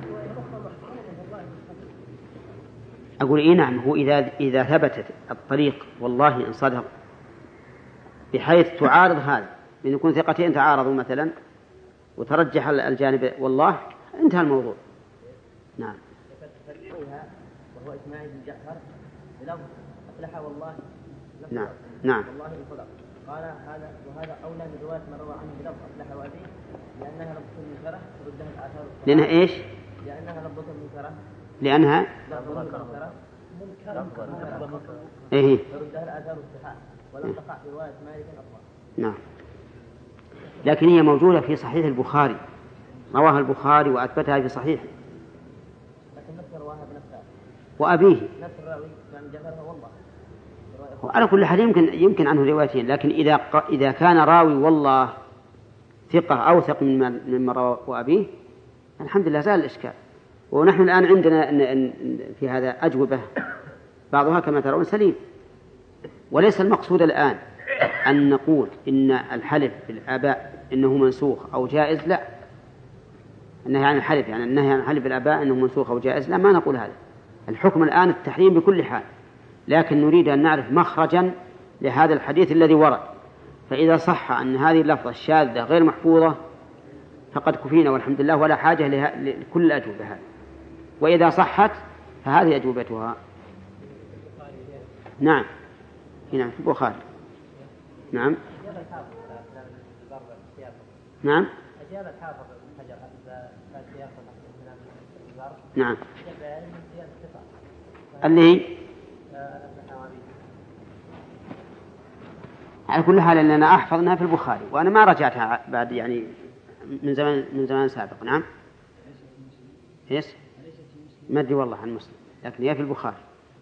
أقول إيه نعم، هو إذا إذا ثبتت الطريق والله إن صدق بحيث تعارض هذا، من يكون ثقتين تعارضوا مثلا وترجح الجانب والله انتهى الموضوع. نعم. وهو إسماعيل بن جعفر بلفظ أفلح والله. نعم نعم. والله إن صدق قال هذا وهذا أولى من رواية من روى عنه بلفظ أفلح وأبيه، لأنها لفظة منكرة تردها الآثار. لأنها إيش؟ لأنها لفظة منكرة. لأنها لفظة منكرة. إيه. تردها الآثار الصحاح ولم تقع في رواية مالك أصلا. نعم. لكن هي موجودة في صحيح البخاري، رواها البخاري وأثبتها في صحيحه. لكن نفس رواها بنفسها. وأبيه. نفس الراوي كان جهرها والله. على كل حال يمكن يمكن عنه روايتين، لكن إذا إذا كان راوي والله ثقة أوثق من من روى وأبيه الحمد لله زال الإشكال. ونحن الآن عندنا في هذا أجوبة بعضها كما ترون سليم، وليس المقصود الآن أن نقول إن الحلف بالآباء إنه منسوخ أو جائز، لا. النهي عن الحلف يعني النهي عن الحلف بالآباء إنه منسوخ أو جائز، لا، ما نقول هذا. الحكم الآن التحريم بكل حال، لكن نريد أن نعرف مخرجا لهذا الحديث الذي ورد. فإذا صح أن هذه اللفظة الشاذة غير محفوظة فقد كفينا والحمد لله، ولا حاجة لكل الأجوبة هذه. وإذا صحت فهذه أجوبتها. نعم نعم في البخاري. نعم نعم نعم اللي على كل حال أننا أحفظنا في البخاري، وأنا ما رجعتها بعد يعني من زمان من زمان سابق. نعم إيش ما أدري والله عن مسلم، لكن هي في البخاري.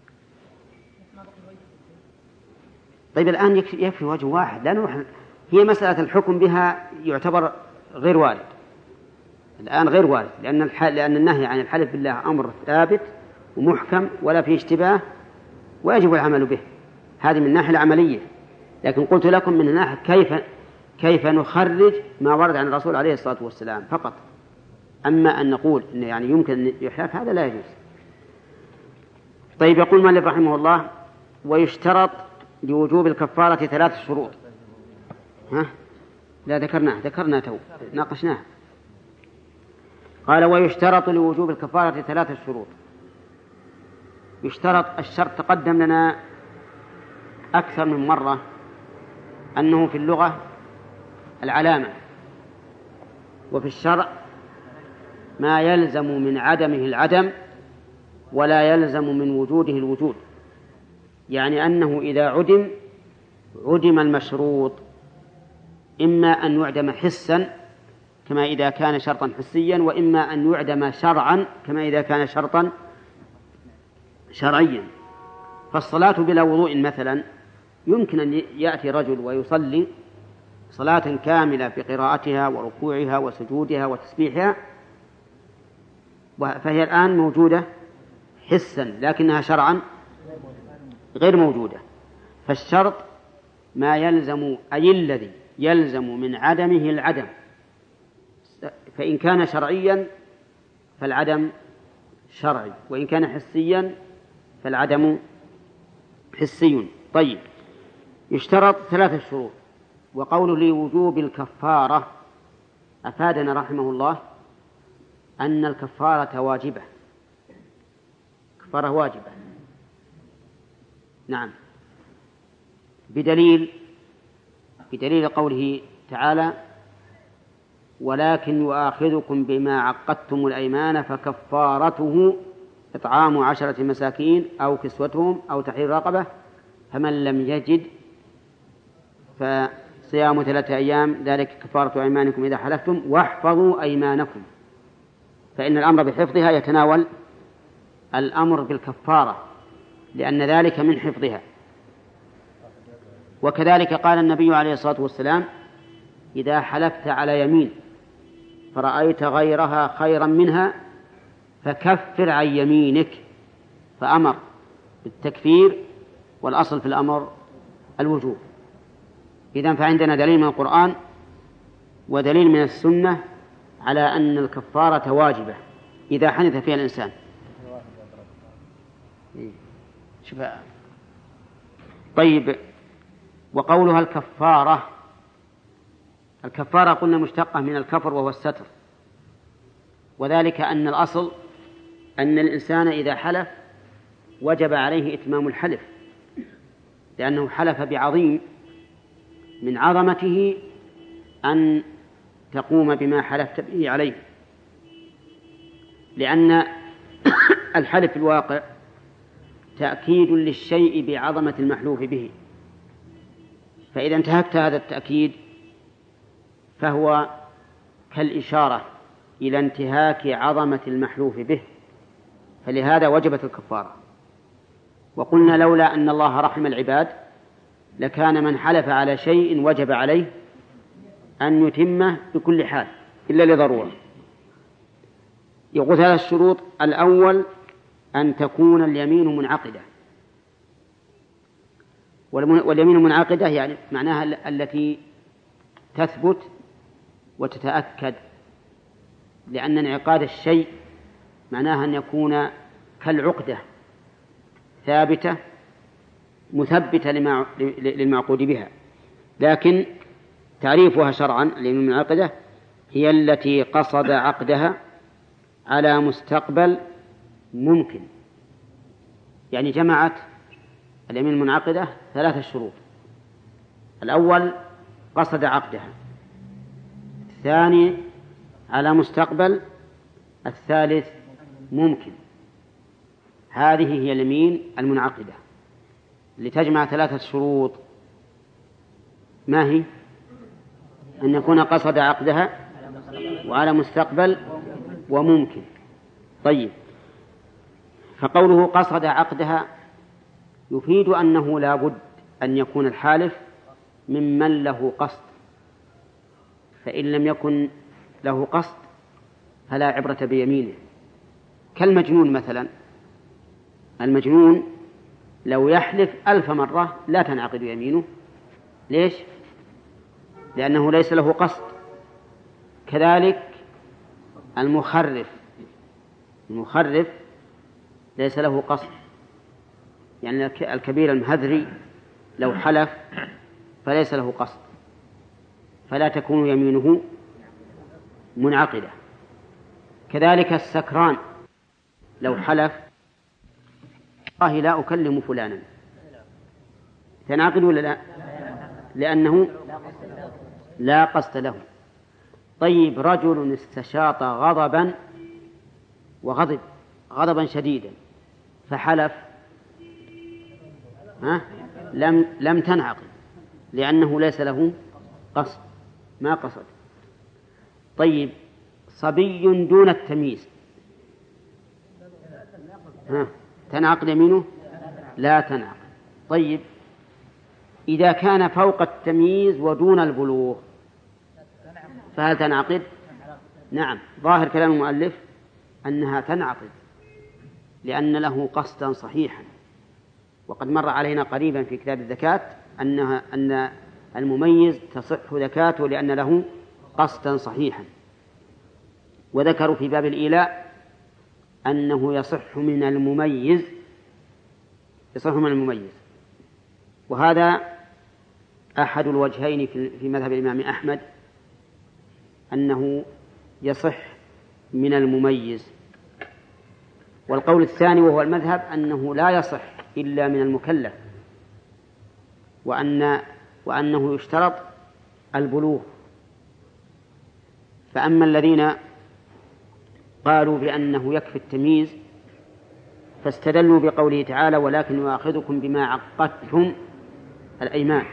طيب الآن يكفي, يكفي وجه واحد، لا نروح. هي مسألة الحكم بها يعتبر غير وارد الآن، غير وارد، لأن لأن النهي عن الحلف بالله أمر ثابت ومحكم ولا فيه اشتباه ويجب العمل به. هذه من الناحية العملية. لكن قلت لكم من الناحية كيف كيف نخرج ما ورد عن الرسول عليه الصلاة والسلام فقط. أما أن نقول إن يعني يمكن أن يحلف هذا لا يجوز. طيب يقول المؤلف رحمه الله: ويشترط لوجوب الكفارة ثلاث شروط. ها؟ لا ذكرناه ذكرنا تو ناقشناه. قال: ويشترط لوجوب الكفارة ثلاث شروط. يشترط الشرط تقدم لنا أكثر من مرة أنه في اللغة العلامة، وفي الشرع ما يلزم من عدمه العدم ولا يلزم من وجوده الوجود، يعني أنه إذا عدم عدم المشروط، إما أن يعدم حسا كما إذا كان شرطا حسيا، وإما أن يعدم شرعا كما إذا كان شرطا شرعيا. فالصلاة بلا وضوء مثلا يمكن أن يأتي رجل ويصلي صلاة كاملة بقراءتها وركوعها وسجودها وتسبيحها، فهي الآن موجودة حسا لكنها شرعا غير موجودة. فالشرط ما يلزم، أي الذي يلزم من عدمه العدم، فإن كان شرعيا فالعدم شرعي، وإن كان حسيا فالعدم حسي. طيب، يشترط ثلاثة شروط. وقوله لوجوب الكفارة أفادنا رحمه الله أن الكفارة واجبة، كفارة واجبة. نعم، بدليل بدليل قوله تعالى: ولكن يؤاخذكم بما عقدتم الأيمان فكفارته إطعام عشرة مساكين أو كسوتهم أو تحرير رقبة، فمن لم يجد فصيام ثلاثة أيام ذلك كفارة أيمانكم إذا حلفتم واحفظوا أيمانكم. فإن الأمر بحفظها يتناول الأمر بالكفارة لأن ذلك من حفظها. وكذلك قال النبي عليه الصلاة والسلام: إذا حلفت على يمين فرأيت غيرها خيرا منها فكفر عن يمينك، فأمر بالتكفير، والأصل في الأمر الوجوب. إذن فعندنا دليل من القرآن ودليل من السنة على أن الكفارة واجبة إذا حنث فيها الإنسان. طيب، وقولها الكفارة، الكفارة قلنا مشتقة من الكفر وهو الستر، وذلك أن الأصل أن الإنسان إذا حلف وجب عليه إتمام الحلف، لأنه حلف بعظيم من عظمته أن تقوم بما حلفت به عليه، لأن الحلف الواقع تأكيد للشيء بعظمة المحلوف به، فإذا انتهكت هذا التأكيد فهو كالإشارة إلى انتهاك عظمة المحلوف به، فلهذا وجبت الكفارة. وقلنا لولا أن الله رحم العباد لكان من حلف على شيء وجب عليه أن يتمه بكل حال إلا لضرورة. يقول هذا الشروط: الأول أن تكون اليمين منعقدة، واليمين منعقدة يعني معناها التي تثبت وتتأكد، لأن انعقاد الشيء معناها أن يكون كالعقدة ثابتة مثبتة للمعقود بها. لكن تعريفها شرعا اليمين المنعقدة هي التي قصد عقدها على مستقبل ممكن، يعني جمعت اليمين المنعقدة ثلاثة شروط: الأول قصد عقدها، الثاني على مستقبل، الثالث ممكن. هذه هي اليمين المنعقدة لتجمع ثلاثة شروط. ما هي؟ أن يكون قصد عقدها وعلى مستقبل وممكن. طيب، فقوله قصد عقدها يفيد أنه لا بد أن يكون الحالف ممن له قصد، فإن لم يكن له قصد فلا عبرة بيمينه، كالمجنون مثلا. المجنون لو يحلف ألف مرة لا تنعقد يمينه. ليش؟ لأنه ليس له قصد. كذلك المخرف المخرف ليس له قصد، يعني الكبير المهذري لو حلف فليس له قصد، فلا تكون يمينه منعقدة. كذلك السكران لو حلف والله لا أكلم فلانا تنعقد ولا لا؟ لأنه لا قصد له. طيب، رجل استشاط غضبا وغضب غضبا شديدا فحلف، ها؟ لم لم تنعقد لأنه ليس له قصد، ما قصد. طيب، صبي دون التمييز، ها؟ تنعقد يمينه؟ لا تنعقد. طيب إذا كان فوق التمييز ودون البلوغ فهل تنعقد؟ نعم، ظاهر كلام المؤلف أنها تنعقد لأن له قصدا صحيحا، وقد مر علينا قريبا في كتاب الزكاة أنها أن المميز تصح زكاته لأن له قصدا صحيحا. وذكروا في باب الإيلاء أنه يصح من المميز يصح من المميز وهذا أحد الوجهين في مذهب الإمام أحمد أنه يصح من المميز. والقول الثاني وهو المذهب أنه لا يصح إلا من المكلف، وأن وأنه يشترط البلوغ. فأما الذين قالوا بأنه يكفي التمييز فاستدلوا بقوله تعالى ولكن يؤاخذكم بما عقدتم الأيمان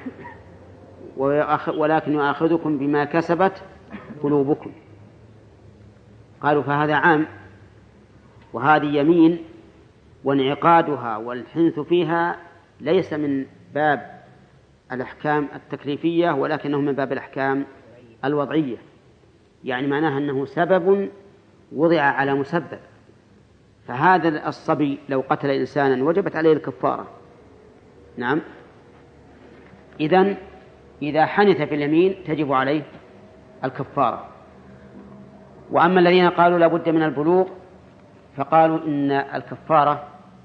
ولكن يؤاخذكم بما كسبت قلوبكم. قالوا فهذا عام، وهذه يمين وانعقادها والحنث فيها ليس من باب الأحكام التكليفية ولكنه من باب الأحكام الوضعية، يعني معناها أنه سبب وضع على مسبب. فهذا الصبي لو قتل إنسانا وجبت عليه الكفارة. نعم، إذن إذا حنث في اليمين تجب عليه الكفارة. وأما الذين قالوا لا بد من البلوغ فقالوا إن الكفارة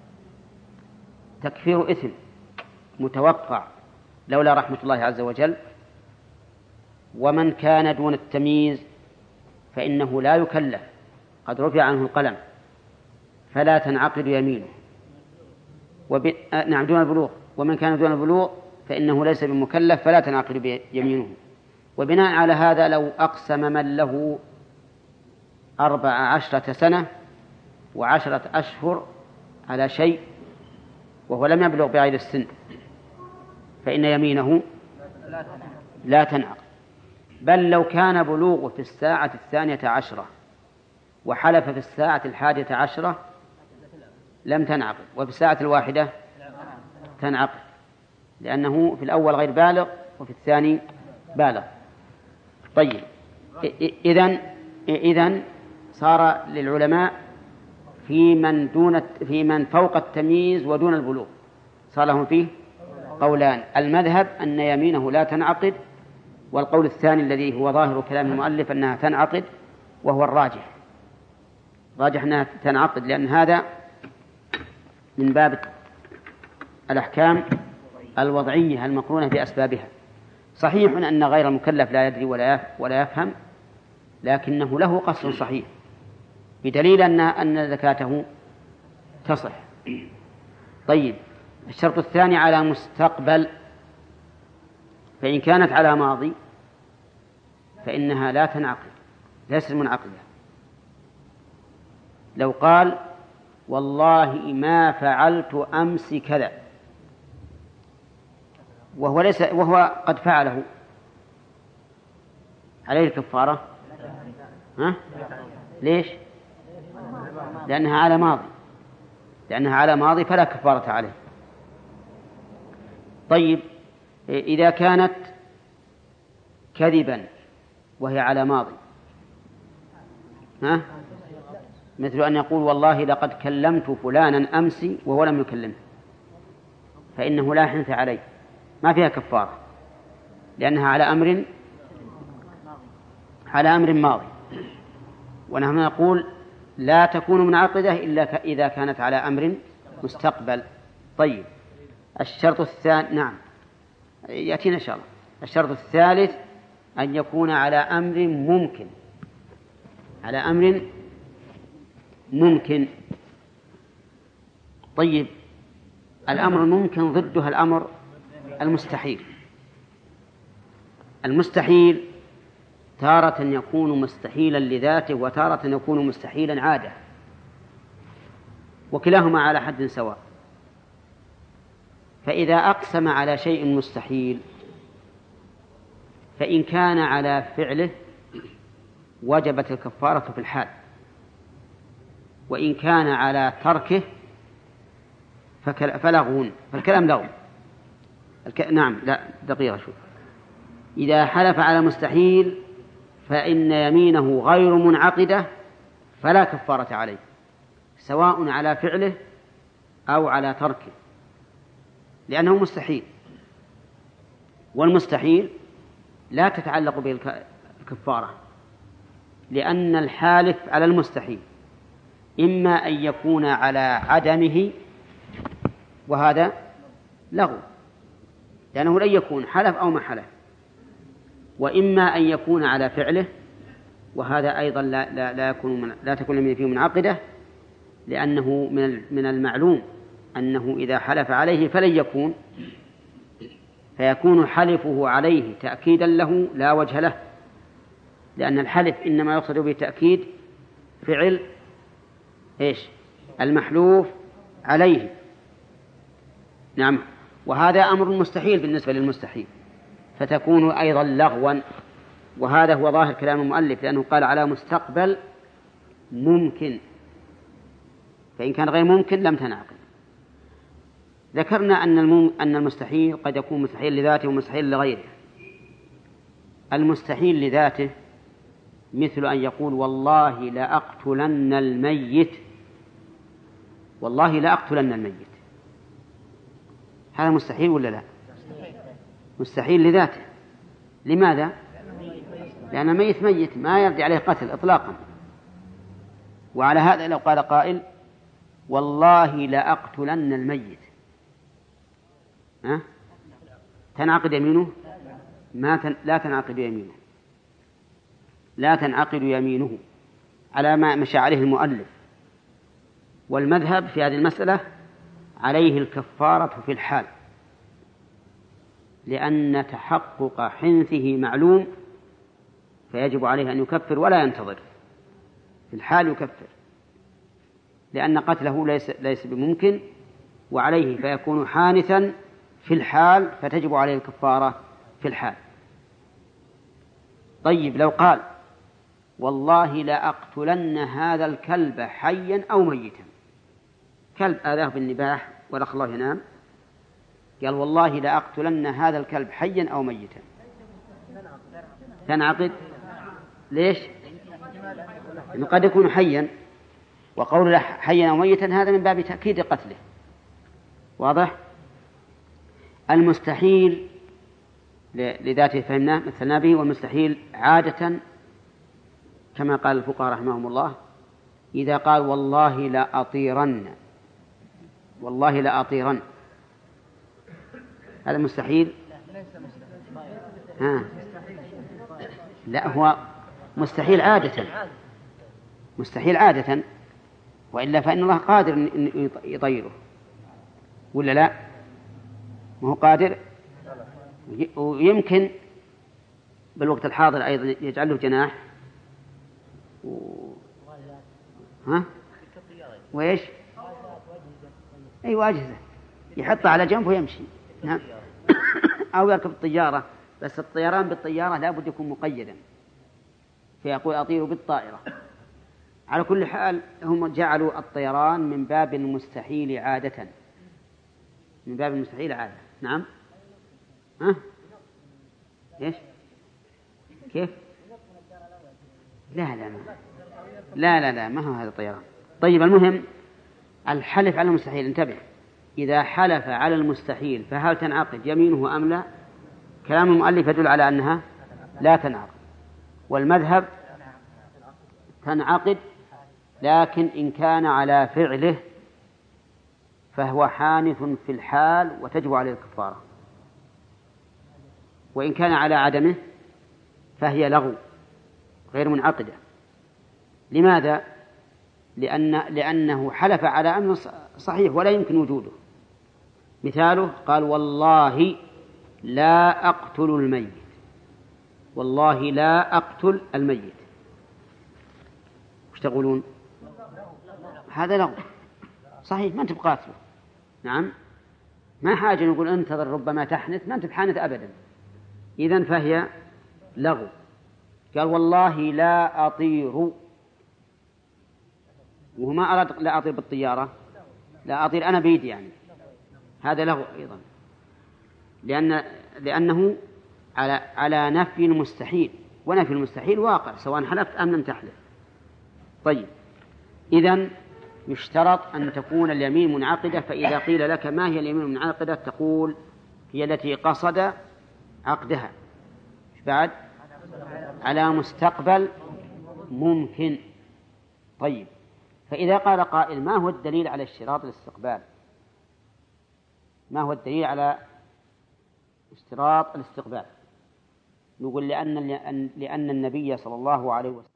تكفير إثم متوقع لولا رحمة الله عز وجل، ومن كان دون التمييز فإنه لا يكلف، قد رفع عنه القلم فلا تنعقد يمينه. وب... نعم دون البلوغ، ومن كان دون البلوغ فإنه ليس بمكلف فلا تنعقد يمينه. وبناء على هذا لو أقسم من له أربع عشرة سنة وعشرة أشهر على شيء وهو لم يبلغ بعيد السن فإن يمينه لا تنعقد، بل لو كان بلوغه في الساعة الثانية عشرة وحلف في الساعة الحادية عشرة لم تنعقد، وفي الساعة الواحدة تنعقد، لأنه في الأول غير بالغ وفي الثاني بالغ. طيب إذن إذن صار للعلماء في من دون في من فوق التمييز ودون البلوغ صار لهم فيه قولان: المذهب أن يمينه لا تنعقد، والقول الثاني الذي هو ظاهر كلام المؤلف أنها تنعقد، وهو الراجح. راجح أنها تنعقد لأن هذا من باب الأحكام الوضعية المقرونة بأسبابها. صحيح أن غير المكلف لا يدري ولا يفهم، لكنه له قصد صحيح بدليل أن أن زكاته تصح. طيب، الشرط الثاني على مستقبل، فإن كانت على ماضي فإنها لا تنعقد، ليست منعقدة. لو قال والله ما فعلت أمس كذا وهو ليس وهو قد فعله، عليه الكفارة؟ ها؟ ليش؟ لأنها على ماضي لأنها على ماضي فلا كفارة عليه. طيب، إذا كانت كذبا وهي على ماضي، ها؟ مثل أن يقول والله لقد كلمت فلانا أمس وهو لم يكلمه، فإنه لا حنث عليه، ما فيها كفارة، لأنها على أمر على أمر ماضي. ونحن نقول لا تكون منعقدة إلا إذا كانت على أمر مستقبل. طيب، الشرط الثاني، نعم يأتينا إن شاء الله. الشرط الثالث أن يكون على أمر ممكن على أمر ممكن طيب، الأمر الممكن ضدها الأمر المستحيل. المستحيل تارة يكون مستحيلا لذاته وتارة يكون مستحيلا عادة، وكلاهما على حد سواء. فإذا أقسم على شيء مستحيل فإن كان على فعله وجبت الكفارة في الحال، وإن كان على تركه فلغو، فالكلام لغو. الك... نعم لا دقيقة شوف. إذا حلف على مستحيل فإن يمينه غير منعقدة فلا كفارة عليه، سواء على فعله أو على تركه، لأنه مستحيل، والمستحيل لا تتعلق به الكفارة، لأن الحالف على المستحيل إما أن يكون على عدمه وهذا لغو لأنه لن يكون حلف أو ما حلف، وإما أن يكون على فعله وهذا أيضا لا, لا, لا, يكون من لا تكون اليمين فيه منعقدة، لأنه من من المعلوم أنه إذا حلف عليه فلن يكون، فيكون حلفه عليه تأكيدا له لا وجه له، لأن الحلف إنما يقصد به تأكيد فعل إيش المحلوف عليه. نعم، وهذا أمر مستحيل بالنسبة للمستحيل، فتكون أيضا لغوا، وهذا هو ظاهر كلام المؤلف، لأنه قال على مستقبل ممكن، فإن كان غير ممكن لم تنعقد. ذكرنا أن أن المستحيل قد يكون مستحيل لذاته ومستحيل لغيره. المستحيل لذاته مثل أن يقول والله لأقتلن الميت، والله لأقتلن الميت، هذا مستحيل ولا لا؟ مستحيل لذاته. لماذا؟ لأن الميت ميت ما يرجع عليه قتل إطلاقا. وعلى هذا لو قال قائل والله لأقتلن الميت، ها؟ تنعقد يمينه؟ ما تن... لا تنعقد يمينه، لا تنعقد يمينه على ما مشى عليه المؤلف. والمذهب في هذه المسألة عليه الكفارة في الحال، لأن تحقق حنثه معلوم، فيجب عليه أن يكفر ولا ينتظر، في الحال يكفر، لأن قتله ليس, ليس بممكن وعليه، فيكون حانثا في الحال، فتجب عليه الكفارة في الحال. طيب لو قال والله لأقتلن هذا الكلب حيا أو ميتا، كلب آذاه بالنباح ولخ الله ينام، قال والله لأقتلن هذا الكلب حيا أو ميتا، تنعقد. ليش؟ لأنه قد يكون حيا، وقول حيا أو ميتا هذا من باب تأكيد قتله. واضح؟ المستحيل لذاته فهمناه مثلنا به، والمستحيل عادة كما قال الفقهاء رحمهم الله إذا قال والله لا أطيرن، والله لا أطيرن، هذا مستحيل. ها. لا هو مستحيل عادة، مستحيل عادة، وإلا فإن الله قادر أن يطيره ولا لا؟ ما هو قادر، ويمكن بالوقت الحاضر أيضا يجعل له جناح و... ها؟ وإيش؟ أي واجهزة يحطها على جنب ويمشي. نعم. أو يركب الطيارة، بس الطيران بالطيارة لا بد يكون مقيدا، فيقول أطير بالطائرة. على كل حال هم جعلوا الطيران من باب المستحيل عادة، من باب المستحيل عادة. نعم. ها؟ إيش؟ كيف؟ لا لا ما. لا لا لا ما هو هذا الطيران. طيب المهم الحلف على المستحيل، انتبه، إذا حلف على المستحيل فهل تنعقد يمينه أم لا؟ كلام المؤلف يدل على أنها لا تنعقد، والمذهب تنعقد، لكن إن كان على فعله فهو حانث في الحال وتجب عليه الكفارة، وإن كان على عدمه فهي لغو غير منعقدة. لماذا؟ لأن لأنه حلف على أمر صحيح ولا يمكن وجوده. مثاله قال والله لا أقتل الميت، والله لا أقتل الميت، وش تقولون؟ هذا لغو صحيح، ما أنت بقاتله. نعم، ما حاجة نقول انتظر ربما تحنث، ما أنت بحانث أبدا، إذن فهي لغو. قال والله لا أطير، وهو ما أراد لا أطير بالطيارة، لا أطير أنا بيدي يعني، هذا له أيضا، لأن لأنه على على نفي المستحيل، ونفي المستحيل واقع سواء حلفت أم لم تحلف. طيب، إذن يشترط أن تكون اليمين منعقدة. فإذا قيل لك ما هي اليمين المنعقدة تقول هي التي قصد عقدها بعد على مستقبل ممكن. طيب، فإذا قال قائل ما هو الدليل على اشتراط الاستقبال؟ ما هو الدليل على اشتراط الاستقبال؟ نقول لأن لأن النبي صلى الله عليه وسلم